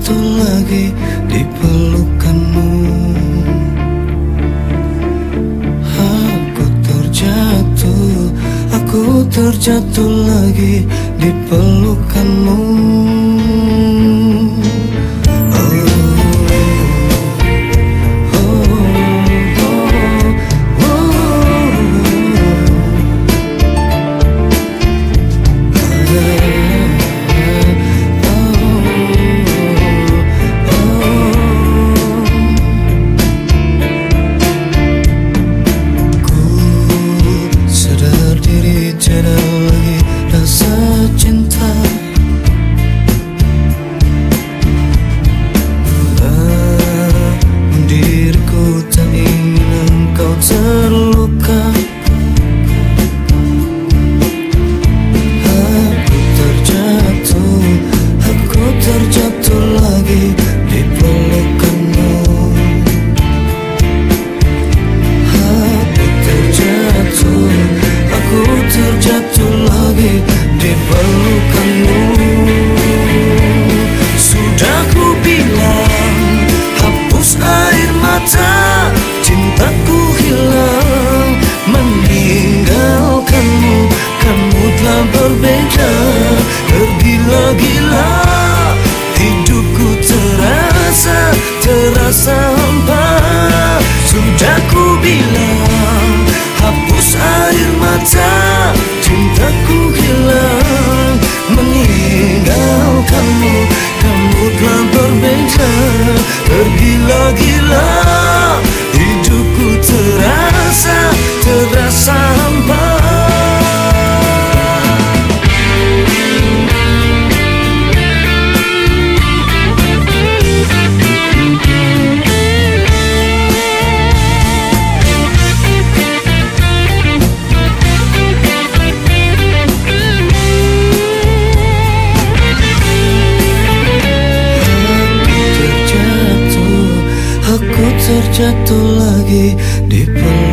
terjatuh lagi di pelukanmu. Aku terjatuh lagi di pelukanmu. Tiada lagi rasa cinta, diriku tak ingin engkau terluka. Aku terjatuh lagi di pelukanmu. Aku terjatuh lagi di pelukanmu. Sudah ku bilang, hapus air mata, cintaku hilang meninggalkanmu. Kamu telah berbeda, tergila-gila, hidupku terasa hampa. Sudah ku bilang, hapus air mata, cintaku hilang meninggalkanmu. Kamu telah berbeda, tergila-gila, hidupku terasa hampa. Aku terjatuh lagi di pelukanmu.